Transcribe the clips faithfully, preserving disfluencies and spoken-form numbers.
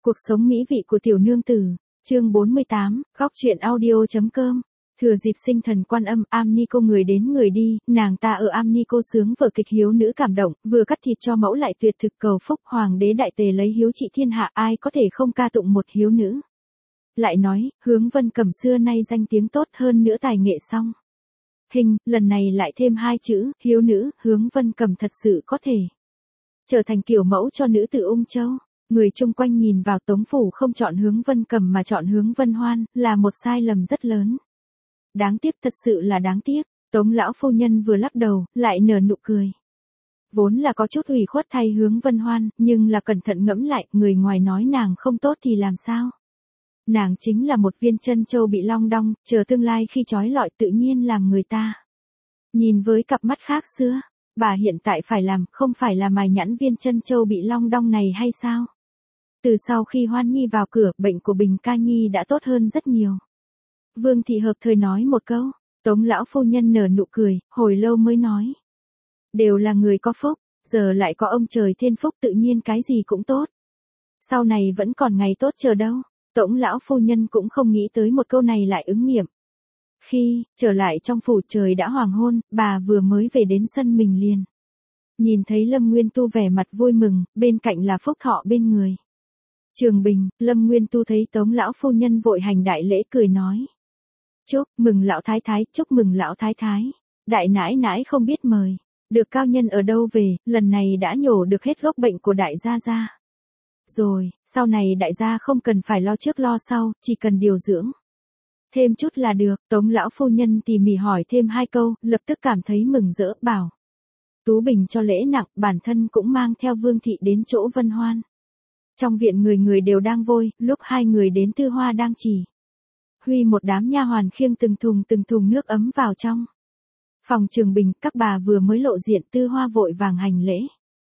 Cuộc sống mỹ vị của tiểu nương tử, chương bốn mươi tám, góc truyện audio.com. Thừa dịp sinh thần quan âm, Amnico người đến người đi, nàng ta ở Amnico sướng vở kịch hiếu nữ cảm động, vừa cắt thịt cho mẫu lại tuyệt thực cầu phúc, hoàng đế đại tề lấy hiếu trị thiên hạ, ai có thể không ca tụng một hiếu nữ. Lại nói, Hướng Vân Cẩm xưa nay danh tiếng tốt hơn nữa tài nghệ song hình, lần này lại thêm hai chữ, hiếu nữ, Hướng Vân Cẩm thật sự có thể trở thành kiểu mẫu cho nữ tử Ung Châu. Người chung quanh nhìn vào Tống phủ không chọn Hướng Vân Cẩm mà chọn Hướng Vân Hoan, là một sai lầm rất lớn. Đáng tiếc, thật sự là đáng tiếc. Tống lão phu nhân vừa lắc đầu, lại nở nụ cười. Vốn là có chút ủy khuất thay Hướng Vân Hoan, nhưng là cẩn thận ngẫm lại, người ngoài nói nàng không tốt thì làm sao? Nàng chính là một viên chân châu bị long đong, chờ tương lai khi trói lọi tự nhiên làm người ta nhìn với cặp mắt khác xưa. Bà hiện tại phải làm, không phải là mài nhẵn viên chân châu bị long đong này hay sao? Từ sau khi Hoan Nhi vào cửa, bệnh của Bình Ca Nhi đã tốt hơn rất nhiều. Vương thị hợp thời nói một câu, Tống lão phu nhân nở nụ cười, hồi lâu mới nói. Đều là người có phúc, giờ lại có ông trời thiên phúc tự nhiên cái gì cũng tốt. Sau này vẫn còn ngày tốt chờ đâu. Tống lão phu nhân cũng không nghĩ tới một câu này lại ứng nghiệm. Khi trở lại trong phủ trời đã hoàng hôn, bà vừa mới về đến sân mình liền nhìn thấy Lâm Nguyên Tu vẻ mặt vui mừng, bên cạnh là Phúc Thọ bên người. Trường Bình, Lâm Nguyên Tu thấy Tống lão phu nhân vội hành đại lễ cười nói. Chúc mừng lão thái thái, chúc mừng lão thái thái. Đại nãi nãi không biết mời, được cao nhân ở đâu về, lần này đã nhổ được hết gốc bệnh của đại gia gia. Rồi, sau này đại gia không cần phải lo trước lo sau, chỉ cần điều dưỡng thêm chút là được. Tống lão phu nhân tỉ mỉ hỏi thêm hai câu, lập tức cảm thấy mừng rỡ, bảo. Tú Bình cho lễ nặng, bản thân cũng mang theo Vương thị đến chỗ Vân Hoan. Trong viện người người đều đang vôi, lúc hai người đến Tư Hoa đang chỉ huy một đám nha hoàn khiêng từng thùng từng thùng nước ấm vào trong phòng Trường Bình, các bà vừa mới lộ diện. Tư Hoa vội vàng hành lễ.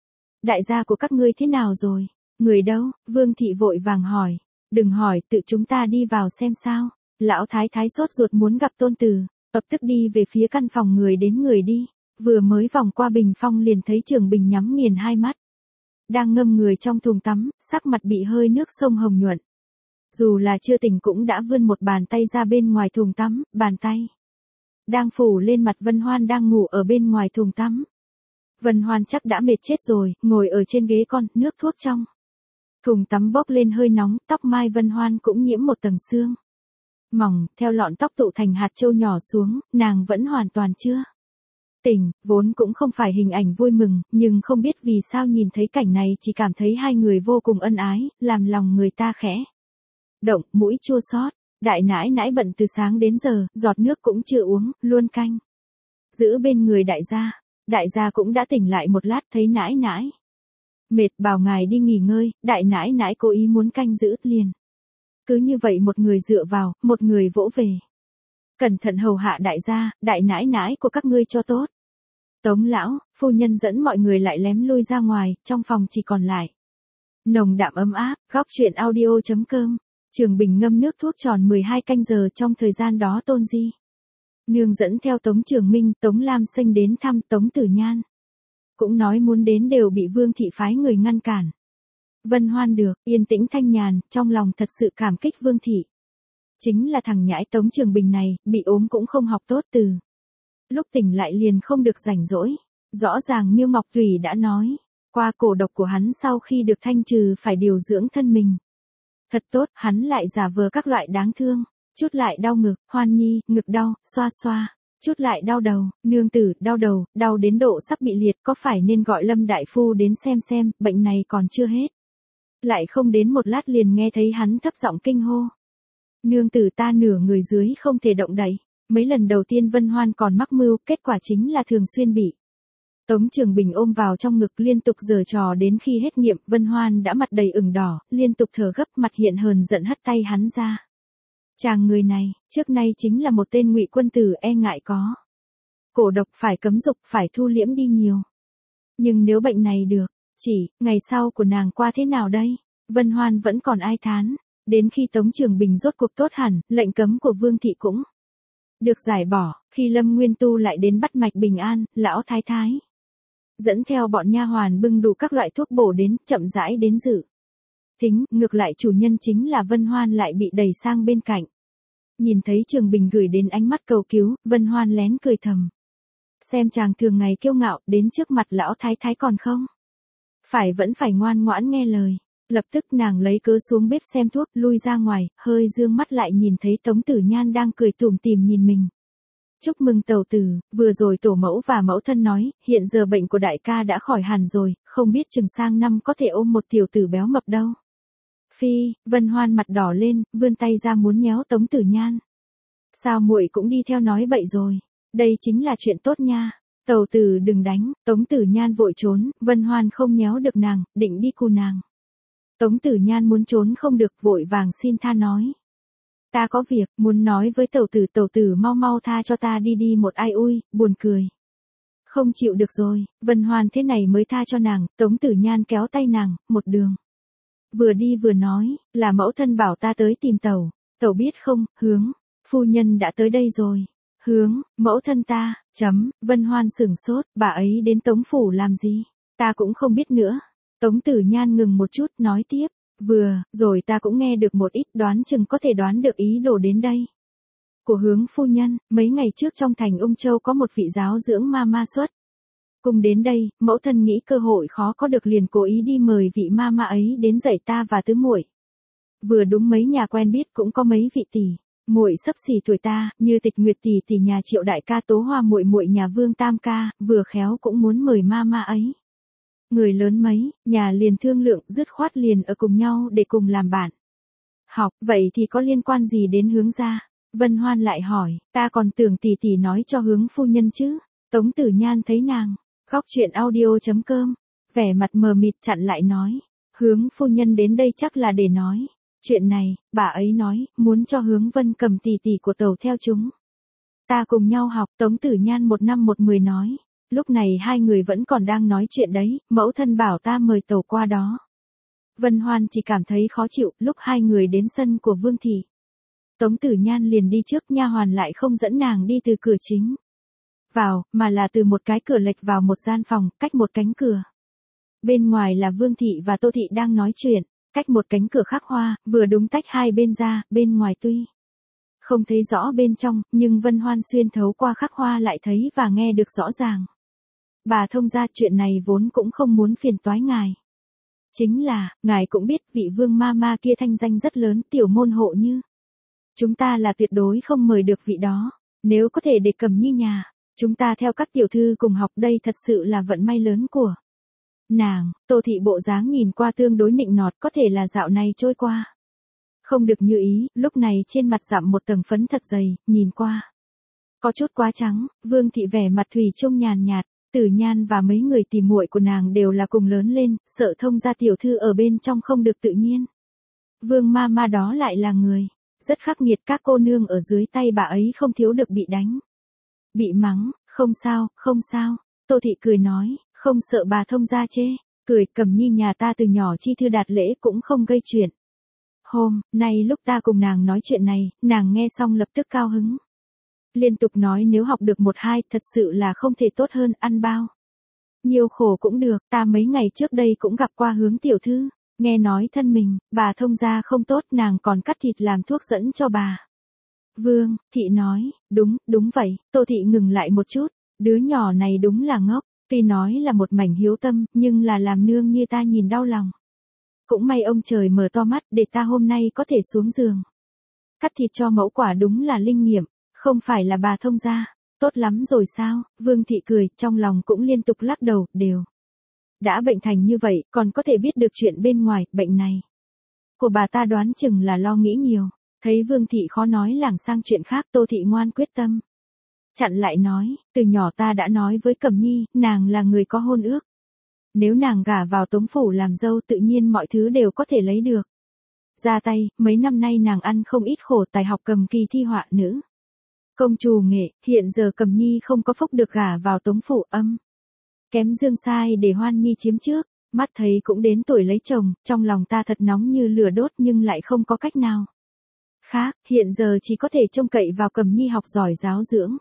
Đại gia của các ngươi thế nào rồi? Người đâu? Vương thị vội vàng hỏi. Đừng hỏi, tự chúng ta đi vào xem sao. Lão thái thái sốt ruột muốn gặp tôn tử, lập tức đi về phía căn phòng người đến người đi. Vừa mới vòng qua bình phong liền thấy Trường Bình nhắm nghiền hai mắt, đang ngâm người trong thùng tắm, sắc mặt bị hơi nước sông hồng nhuận. Dù là chưa tỉnh cũng đã vươn một bàn tay ra bên ngoài thùng tắm, bàn tay đang phủ lên mặt Vân Hoan đang ngủ ở bên ngoài thùng tắm. Vân Hoan chắc đã mệt chết rồi, ngồi ở trên ghế con, nước thuốc trong thùng tắm bốc lên hơi nóng, tóc mai Vân Hoan cũng nhiễm một tầng sương mỏng, theo lọn tóc tụ thành hạt châu nhỏ xuống, nàng vẫn hoàn toàn chưa tỉnh, vốn cũng không phải hình ảnh vui mừng, nhưng không biết vì sao nhìn thấy cảnh này chỉ cảm thấy hai người vô cùng ân ái, làm lòng người ta khẽ động, mũi chua xót. Đại nãi nãi bận từ sáng đến giờ, giọt nước cũng chưa uống, luôn canh giữ bên người đại gia. Đại gia cũng đã tỉnh lại một lát, thấy nãi nãi mệt bảo ngài đi nghỉ ngơi. Đại nãi nãi cố ý muốn canh giữ liền. Cứ như vậy một người dựa vào, một người vỗ về. Cẩn thận hầu hạ đại gia, đại nãi nãi của các ngươi cho tốt. Tống lão phu nhân dẫn mọi người lại lém lui ra ngoài, trong phòng chỉ còn lại nồng đạm ấm áp. Góc truyện audio.com. Trường Bình ngâm nước thuốc tròn mười hai canh giờ, trong thời gian đó Tôn Di nương dẫn theo Tống Trường Minh, Tống Lam Sinh đến thăm. Tống Tử Nhan cũng nói muốn đến, đều bị Vương thị phái người ngăn cản. Vân Hoan được yên tĩnh thanh nhàn, trong lòng thật sự cảm kích Vương thị. Chính là thằng nhãi Tống Trường Bình này, bị ốm cũng không học tốt, từ lúc tỉnh lại liền không được rảnh rỗi. Rõ ràng Miêu Ngọc Thủy đã nói qua cổ độc của hắn sau khi được thanh trừ phải điều dưỡng thân mình thật tốt, hắn lại giả vờ các loại đáng thương. Chút lại đau ngực, Hoan Nhi, ngực đau, xoa xoa. Chút lại đau đầu, nương tử, đau đầu, đau đến độ sắp bị liệt, có phải nên gọi Lâm đại phu đến xem xem, bệnh này còn chưa hết. Lại không đến một lát liền nghe thấy hắn thấp giọng kinh hô. Nương tử ta nửa người dưới không thể động đậy. Mấy lần đầu tiên Vân Hoan còn mắc mưu, kết quả chính là thường xuyên bị Tống Trường Bình ôm vào trong ngực liên tục giở trò, đến khi hết nghiệm, Vân Hoan đã mặt đầy ửng đỏ, liên tục thở gấp, mặt hiện hờn giận hất tay hắn ra. Chàng người này, trước nay chính là một tên ngụy quân tử, e ngại có cổ độc, phải cấm dục, phải thu liễm đi nhiều. Nhưng nếu bệnh này được, chỉ, ngày sau của nàng qua thế nào đây? Vân Hoan vẫn còn ai thán. Đến khi Tống Trường Bình rốt cuộc tốt hẳn, lệnh cấm của Vương thị cũng được giải bỏ, khi Lâm Nguyên Tu lại đến bắt mạch bình an, lão thái thái dẫn theo bọn nha hoàn bưng đủ các loại thuốc bổ đến, chậm rãi đến dự Tính, ngược lại chủ nhân chính là Vân Hoan lại bị đẩy sang bên cạnh. Nhìn thấy Trường Bình gửi đến ánh mắt cầu cứu, Vân Hoan lén cười thầm. Xem chàng thường ngày kiêu ngạo, đến trước mặt lão thái thái còn không. Phải vẫn phải ngoan ngoãn nghe lời. Lập tức nàng lấy cớ xuống bếp xem thuốc, lui ra ngoài, hơi dương mắt lại nhìn thấy Tống Tử Nhan đang cười tủm tỉm nhìn mình. Chúc mừng tẩu tử, vừa rồi tổ mẫu và mẫu thân nói, hiện giờ bệnh của đại ca đã khỏi hẳn rồi, không biết chừng sang năm có thể ôm một tiểu tử béo mập đâu. Phi, Vân Hoan mặt đỏ lên, vươn tay ra muốn nhéo Tống Tử Nhan. Sao muội cũng đi theo nói bậy rồi, đây chính là chuyện tốt nha. Tẩu tử đừng đánh, Tống Tử Nhan vội trốn, Vân Hoan không nhéo được nàng, định đi cù nàng. Tống Tử Nhan muốn trốn không được, vội vàng xin tha nói. Ta có việc, muốn nói với tẩu tử, tẩu tử mau mau tha cho ta đi đi một ai ui, buồn cười. Không chịu được rồi, Vân Hoan thế này mới tha cho nàng, Tống Tử Nhan kéo tay nàng, một đường. Vừa đi vừa nói, là mẫu thân bảo ta tới tìm tẩu, tẩu biết không, Hướng, phu nhân đã tới đây rồi. Hướng, mẫu thân ta, chấm, Vân Hoan sửng sốt, bà ấy đến Tống phủ làm gì, ta cũng không biết nữa. Tống Tử Nhan ngừng một chút, nói tiếp, vừa, rồi ta cũng nghe được một ít, đoán chừng có thể đoán được ý đồ đến đây. Của Hướng phu nhân, mấy ngày trước trong thành Ung Châu có một vị giáo dưỡng ma ma xuất. Cùng đến đây, mẫu thân nghĩ cơ hội khó có được liền cố ý đi mời vị ma ma ấy đến dạy ta và tứ muội. Vừa đúng mấy nhà quen biết cũng có mấy vị tỷ muội sắp xỉ tuổi ta, như Tịch Nguyệt tỷ tỷ nhà Triệu đại ca, Tố Hoa muội muội nhà Vương Tam ca, vừa khéo cũng muốn mời ma ma ấy. Người lớn mấy, nhà liền thương lượng, dứt khoát liền ở cùng nhau để cùng làm bạn. Học, vậy thì có liên quan gì đến Hướng gia? Vân Hoan lại hỏi, ta còn tưởng tỷ tỷ nói cho Hướng phu nhân chứ. Tống Tử Nhan thấy nàng, khóc chuyện audio chấm com, vẻ mặt mờ mịt chặn lại nói, Hướng phu nhân đến đây chắc là để nói. Chuyện này, bà ấy nói, muốn cho Hướng Vân cầm tỷ tỷ của tẩu theo chúng. Ta cùng nhau học, Tống Tử Nhan một năm một mười nói. Lúc này hai người vẫn còn đang nói chuyện đấy, mẫu thân bảo ta mời tẩu qua đó. Vân Hoan chỉ cảm thấy khó chịu, lúc hai người đến sân của Vương thị. Tống Tử Nhan liền đi trước, nha hoàn lại không dẫn nàng đi từ cửa chính vào, mà là từ một cái cửa lệch vào một gian phòng, cách một cánh cửa. Bên ngoài là Vương thị và Tô thị đang nói chuyện, cách một cánh cửa khắc hoa, vừa đúng tách hai bên ra, bên ngoài tuy không thấy rõ bên trong, nhưng Vân Hoan xuyên thấu qua khắc hoa lại thấy và nghe được rõ ràng. Bà thông gia, chuyện này vốn cũng không muốn phiền toái ngài. Chính là, ngài cũng biết vị Vương ma ma kia thanh danh rất lớn, tiểu môn hộ như. Chúng ta là tuyệt đối không mời được vị đó, nếu có thể để cầm như nhà, chúng ta theo các tiểu thư cùng học đây thật sự là vận may lớn của nàng. Tô thị bộ dáng nhìn qua tương đối nịnh nọt, có thể là dạo này trôi qua không được như ý, lúc này trên mặt dặm một tầng phấn thật dày, nhìn qua có chút quá trắng. Vương thị vẻ mặt thủy chung nhàn nhạt, Tử Nhan và mấy người tỉ muội của nàng đều là cùng lớn lên, sợ thông gia tiểu thư ở bên trong không được tự nhiên. Vương ma ma đó lại là người rất khắc nghiệt, các cô nương ở dưới tay bà ấy không thiếu được bị đánh, bị mắng. Không sao, không sao, Tô thị cười nói, không sợ bà thông gia chê, cười, Cẩm Nhi nhà ta từ nhỏ chi thư đạt lễ cũng không gây chuyện. Hôm nay lúc ta cùng nàng nói chuyện này, nàng nghe xong lập tức cao hứng. Liên tục nói nếu học được một hai, thật sự là không thể tốt hơn, ăn bao nhiều khổ cũng được, ta mấy ngày trước đây cũng gặp qua Hướng tiểu thư, nghe nói thân mình, bà thông gia không tốt, nàng còn cắt thịt làm thuốc dẫn cho bà. Vương thị nói, đúng, đúng vậy. Tô thị ngừng lại một chút, đứa nhỏ này đúng là ngốc, tuy nói là một mảnh hiếu tâm, nhưng là làm nương như ta nhìn đau lòng. Cũng may ông trời mở to mắt để ta hôm nay có thể xuống giường cắt thịt cho mẫu, quả đúng là linh nghiệm, không phải là bà thông gia. Tốt lắm rồi sao? Vương thị cười, trong lòng cũng liên tục lắc đầu, đều đã bệnh thành như vậy, còn có thể biết được chuyện bên ngoài, bệnh này của bà ta đoán chừng là lo nghĩ nhiều. Thấy Vương thị khó nói lảng sang chuyện khác, Tô thị ngoan quyết tâm chặn lại nói, từ nhỏ ta đã nói với Cẩm Nhi, nàng là người có hôn ước. Nếu nàng gả vào Tống phủ làm dâu, tự nhiên mọi thứ đều có thể lấy được ra tay. Mấy năm nay nàng ăn không ít khổ, tài học cầm kỳ thi họa nữ công trù nghệ, hiện giờ Cẩm Nhi không có phúc được gả vào Tống phủ, âm kém Dương sai để Hoan Nhi chiếm trước. Mắt thấy cũng đến tuổi lấy chồng, trong lòng ta thật nóng như lửa đốt, nhưng lại không có cách nào khác, hiện giờ chỉ có thể trông cậy vào Cẩm Nhi học giỏi giáo dưỡng,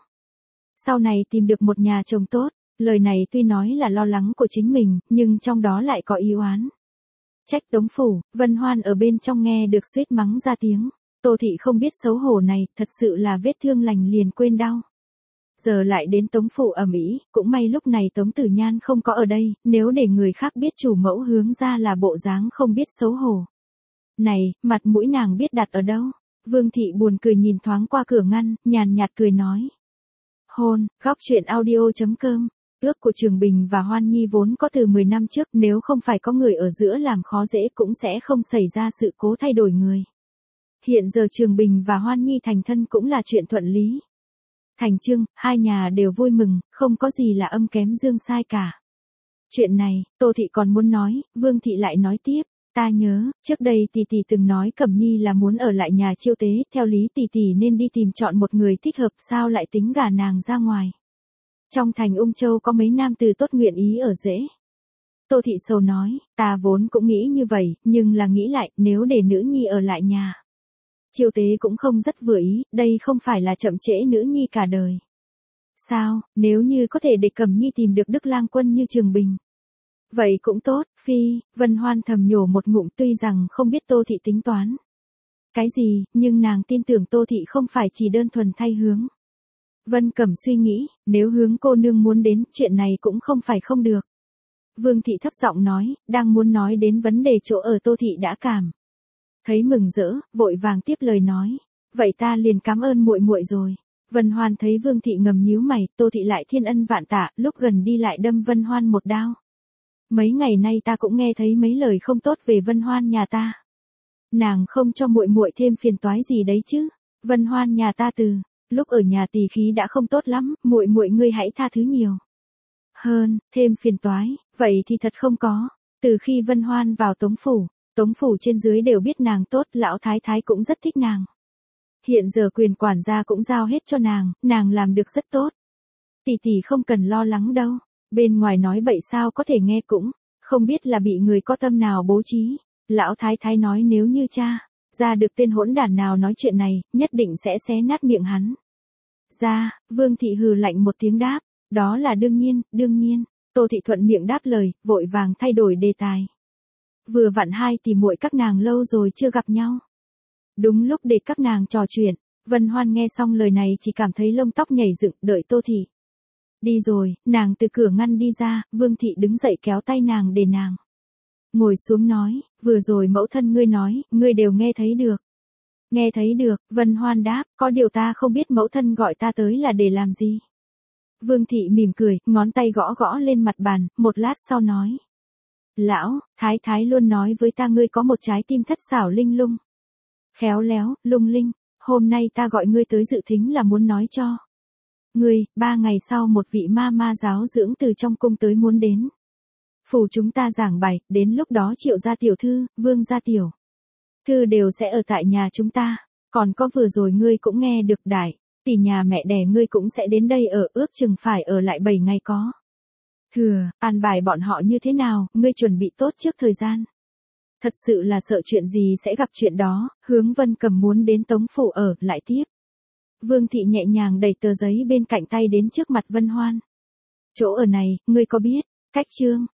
sau này tìm được một nhà chồng tốt. Lời này tuy nói là lo lắng của chính mình, nhưng trong đó lại có ý oán. trách Tống phủ. Vân Hoan ở bên trong nghe được suýt mắng ra tiếng. Tô thị không biết xấu hổ này, thật sự là vết thương lành liền quên đau. Giờ lại đến Tống phủ ầm ĩ, cũng may lúc này Tống Tử Nhan không có ở đây, nếu để người khác biết chủ mẫu hướng ra là bộ dáng không biết xấu hổ. Này, mặt mũi nàng biết đặt ở đâu? Vương thị buồn cười nhìn thoáng qua cửa ngăn, nhàn nhạt cười nói. Hôn, góc truyện audio chấm com. Ước của Trường Bình và Hoan Nhi vốn có từ mười năm trước, nếu không phải có người ở giữa làm khó dễ cũng sẽ không xảy ra sự cố thay đổi người. Hiện giờ Trường Bình và Hoan Nhi thành thân cũng là chuyện thuận lý. Thành chương, hai nhà đều vui mừng, không có gì là âm kém dương sai cả. Chuyện này, Tô thị còn muốn nói, Vương thị lại nói tiếp. Ta nhớ, trước đây tỷ tỷ từng nói Cẩm Nhi là muốn ở lại nhà Chiêu Tế, theo lý tỷ tỷ nên đi tìm chọn một người thích hợp, sao lại tính gả nàng ra ngoài. Trong thành Ung Châu có mấy nam từ tốt nguyện ý ở dễ. Tô thị sầu nói, ta vốn cũng nghĩ như vậy, nhưng là nghĩ lại, nếu để nữ nhi ở lại nhà. Chiêu Tế cũng không rất vừa ý, đây không phải là chậm trễ nữ nhi cả đời. Sao, nếu như có thể để Cẩm Nhi tìm được Đức Lang Quân như Trường Bình. Vậy cũng tốt, phi, Vân Hoan thầm nhổ một ngụm tuy rằng không biết Tô thị tính toán. Cái gì, nhưng nàng tin tưởng Tô thị không phải chỉ đơn thuần thay hướng. Vân Cẩm suy nghĩ, nếu hướng cô nương muốn đến, chuyện này cũng không phải không được. Vương thị thấp giọng nói, đang muốn nói đến vấn đề chỗ ở Tô thị đã cảm. Thấy mừng rỡ, vội vàng tiếp lời nói, vậy ta liền cảm ơn muội muội rồi. Vân Hoan thấy Vương thị ngầm nhíu mày, Tô thị lại thiên ân vạn tạ, lúc gần đi lại đâm Vân Hoan một đao. Mấy ngày nay ta cũng nghe thấy mấy lời không tốt về Vân Hoan nhà ta. Nàng không cho muội muội thêm phiền toái gì đấy chứ? Vân Hoan nhà ta từ lúc ở nhà tỳ khí đã không tốt lắm, muội muội ngươi hãy tha thứ nhiều. Hơn, thêm phiền toái, vậy thì thật không có. Từ khi Vân Hoan vào Tống phủ, Tống phủ trên dưới đều biết nàng tốt, lão thái thái cũng rất thích nàng. Hiện giờ quyền quản gia cũng giao hết cho nàng, nàng làm được rất tốt. Tỷ tỷ không cần lo lắng đâu. Bên ngoài nói bậy sao có thể nghe cũng, không biết là bị người có tâm nào bố trí. Lão thái thái nói nếu như cha ra được tên hỗn đản nào nói chuyện này, nhất định sẽ xé nát miệng hắn. Ra, Vương thị hừ lạnh một tiếng đáp, đó là đương nhiên, đương nhiên. Tô thị thuận miệng đáp lời, vội vàng thay đổi đề tài. Vừa vặn hai tỷ muội các nàng lâu rồi chưa gặp nhau. Đúng lúc để các nàng trò chuyện, Vân Hoan nghe xong lời này chỉ cảm thấy lông tóc nhảy dựng, đợi Tô thị đi rồi, nàng từ cửa ngăn đi ra, Vương thị đứng dậy kéo tay nàng để nàng ngồi xuống nói, vừa rồi mẫu thân ngươi nói, ngươi đều nghe thấy được. Nghe thấy được, Vân Hoan đáp, có điều ta không biết mẫu thân gọi ta tới là để làm gì. Vương thị mỉm cười, ngón tay gõ gõ lên mặt bàn, một lát sau nói. Lão, thái thái luôn nói với ta ngươi có một trái tim thất xảo linh lung. Khéo léo, lung linh, hôm nay ta gọi ngươi tới dự thính là muốn nói cho. Ngươi, ba ngày sau một vị ma ma giáo dưỡng từ trong cung tới muốn đến. Phủ chúng ta giảng bài, đến lúc đó Triệu gia tiểu thư, Vương gia tiểu thư đều sẽ ở tại nhà chúng ta. Còn có vừa rồi ngươi cũng nghe được đại, tỷ nhà mẹ đẻ ngươi cũng sẽ đến đây ở, ước chừng phải ở lại bảy ngày có. Thừa, an bài bọn họ như thế nào, ngươi chuẩn bị tốt trước thời gian. Thật sự là sợ chuyện gì sẽ gặp chuyện đó, hướng Vân Cầm muốn đến Tống phủ ở, lại tiếp. Vương thị nhẹ nhàng đẩy tờ giấy bên cạnh tay đến trước mặt Vân Hoan. Chỗ ở này, ngươi có biết, cách chương,